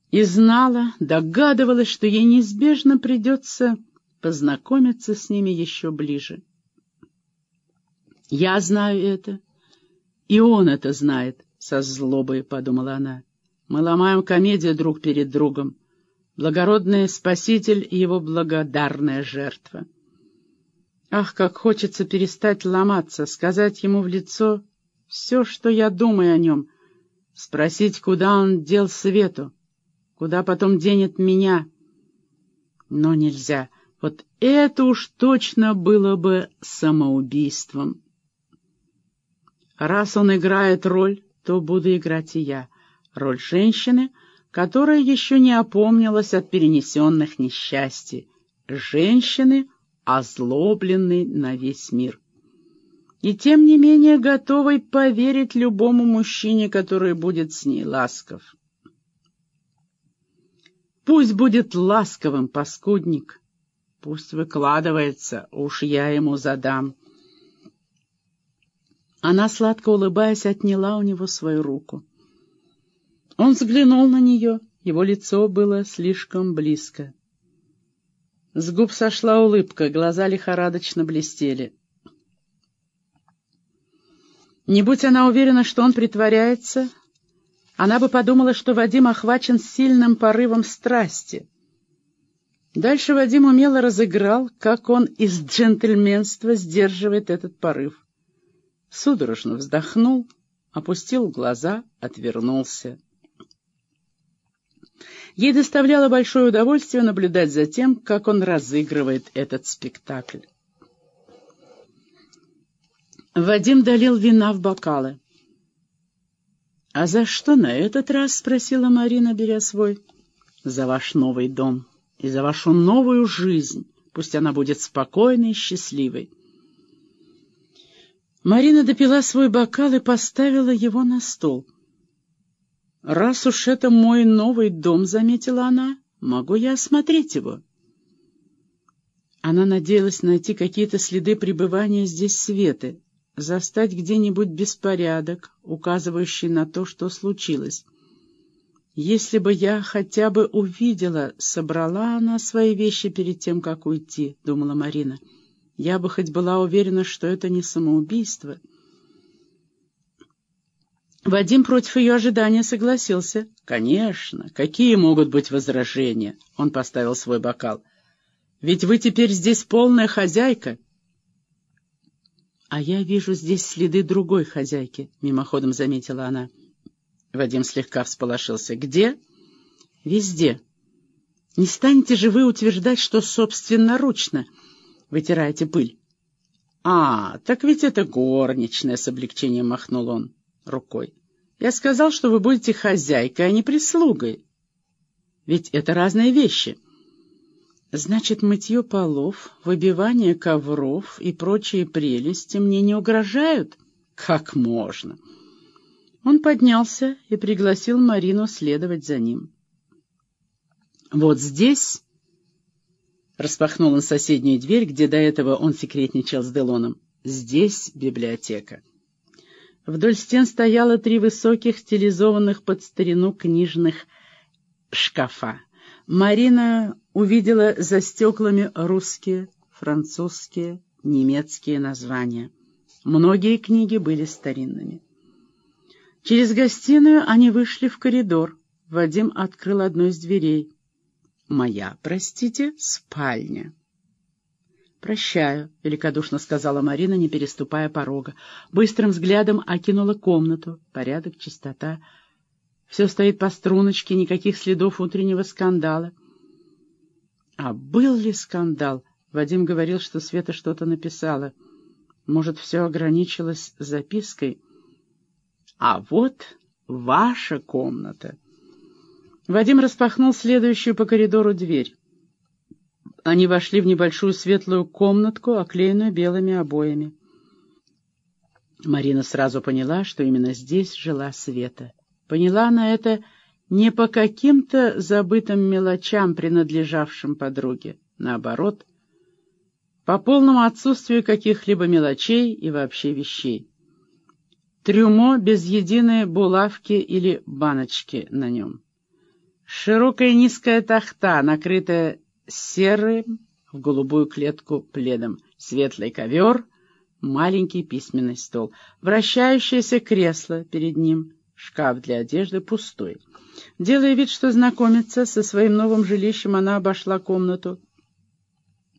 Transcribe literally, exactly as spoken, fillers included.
и знала, догадывалась, что ей неизбежно придется познакомиться с ними еще ближе. «Я знаю это, и он это знает», — со злобой подумала она. «Мы ломаем комедию друг перед другом. Благородный спаситель и его благодарная жертва. Ах, как хочется перестать ломаться, сказать ему в лицо все, что я думаю о нем, спросить, куда он дел Свету, куда потом денет меня. Но нельзя. Вот это уж точно было бы самоубийством. Раз он играет роль, то буду играть и я. Роль женщины, которая еще не опомнилась от перенесенных несчастий. Женщины, озлобленной на весь мир. И тем не менее готовой поверить любому мужчине, который будет с ней ласков. Пусть будет ласковым, паскудник. Пусть выкладывается, уж я ему задам. Она, сладко улыбаясь, отняла у него свою руку. Он взглянул на нее, его лицо было слишком близко. С губ сошла улыбка, глаза лихорадочно блестели. Не будь она уверена, что он притворяется, она бы подумала, что Вадим охвачен сильным порывом страсти. Дальше Вадим умело разыграл, как он из джентльменства сдерживает этот порыв. Судорожно вздохнул, опустил глаза, отвернулся. Ей доставляло большое удовольствие наблюдать за тем, как он разыгрывает этот спектакль. Вадим долил вина в бокалы. «А за что на этот раз?» — спросила Марина, беря свой. «За ваш новый дом и за вашу новую жизнь. Пусть она будет спокойной и счастливой». Марина допила свой бокал и поставила его на стол. «Раз уж это мой новый дом, — заметила она, — могу я осмотреть его». Она надеялась найти какие-то следы пребывания здесь Светы, застать где-нибудь беспорядок, указывающий на то, что случилось. «Если бы я хотя бы увидела, собрала она свои вещи перед тем, как уйти», — думала Марина. «Я бы хоть была уверена, что это не самоубийство». Вадим против ее ожидания согласился. «Конечно, какие могут быть возражения?» Он поставил свой бокал. «Ведь вы теперь здесь полная хозяйка». «А я вижу здесь следы другой хозяйки», — мимоходом заметила она. Вадим слегка всполошился. «Где?» «Везде. Не станете же вы утверждать, что собственноручно вытираете пыль?» «А, так ведь это горничная», — с облегчением махнул он рукой. «Я сказал, что вы будете хозяйкой, а не прислугой. Ведь это разные вещи». «Значит, мытье полов, выбивание ковров и прочие прелести мне не угрожают?» «Как можно?» Он поднялся и пригласил Марину следовать за ним. «Вот здесь...» — распахнул он соседнюю дверь, где до этого он секретничал с Делоном. «Здесь библиотека». Вдоль стен стояло три высоких, стилизованных под старину книжных шкафа. Марина увидела за стеклами русские, французские, немецкие названия. Многие книги были старинными. Через гостиную они вышли в коридор. Вадим открыл одну из дверей. «Моя, простите, спальня». «Прощаю», — великодушно сказала Марина, не переступая порога. Быстрым взглядом окинула комнату. Порядок, чистота. Все стоит по струночке, никаких следов утреннего скандала. А был ли скандал? Вадим говорил, что Света что-то написала. Может, все ограничилось запиской? «А вот ваша комната». Вадим распахнул следующую по коридору дверь. Они вошли в небольшую светлую комнатку, оклеенную белыми обоями. Марина сразу поняла, что именно здесь жила Света. Поняла она это не по каким-то забытым мелочам, принадлежавшим подруге. Наоборот, по полному отсутствию каких-либо мелочей и вообще вещей. Трюмо без единой булавки или баночки на нем. Широкая низкая тахта, накрытая серым в голубую клетку пледом, светлый ковер, маленький письменный стол, вращающееся кресло перед ним, шкаф для одежды пустой. Делая вид, что знакомится со своим новым жилищем, она обошла комнату.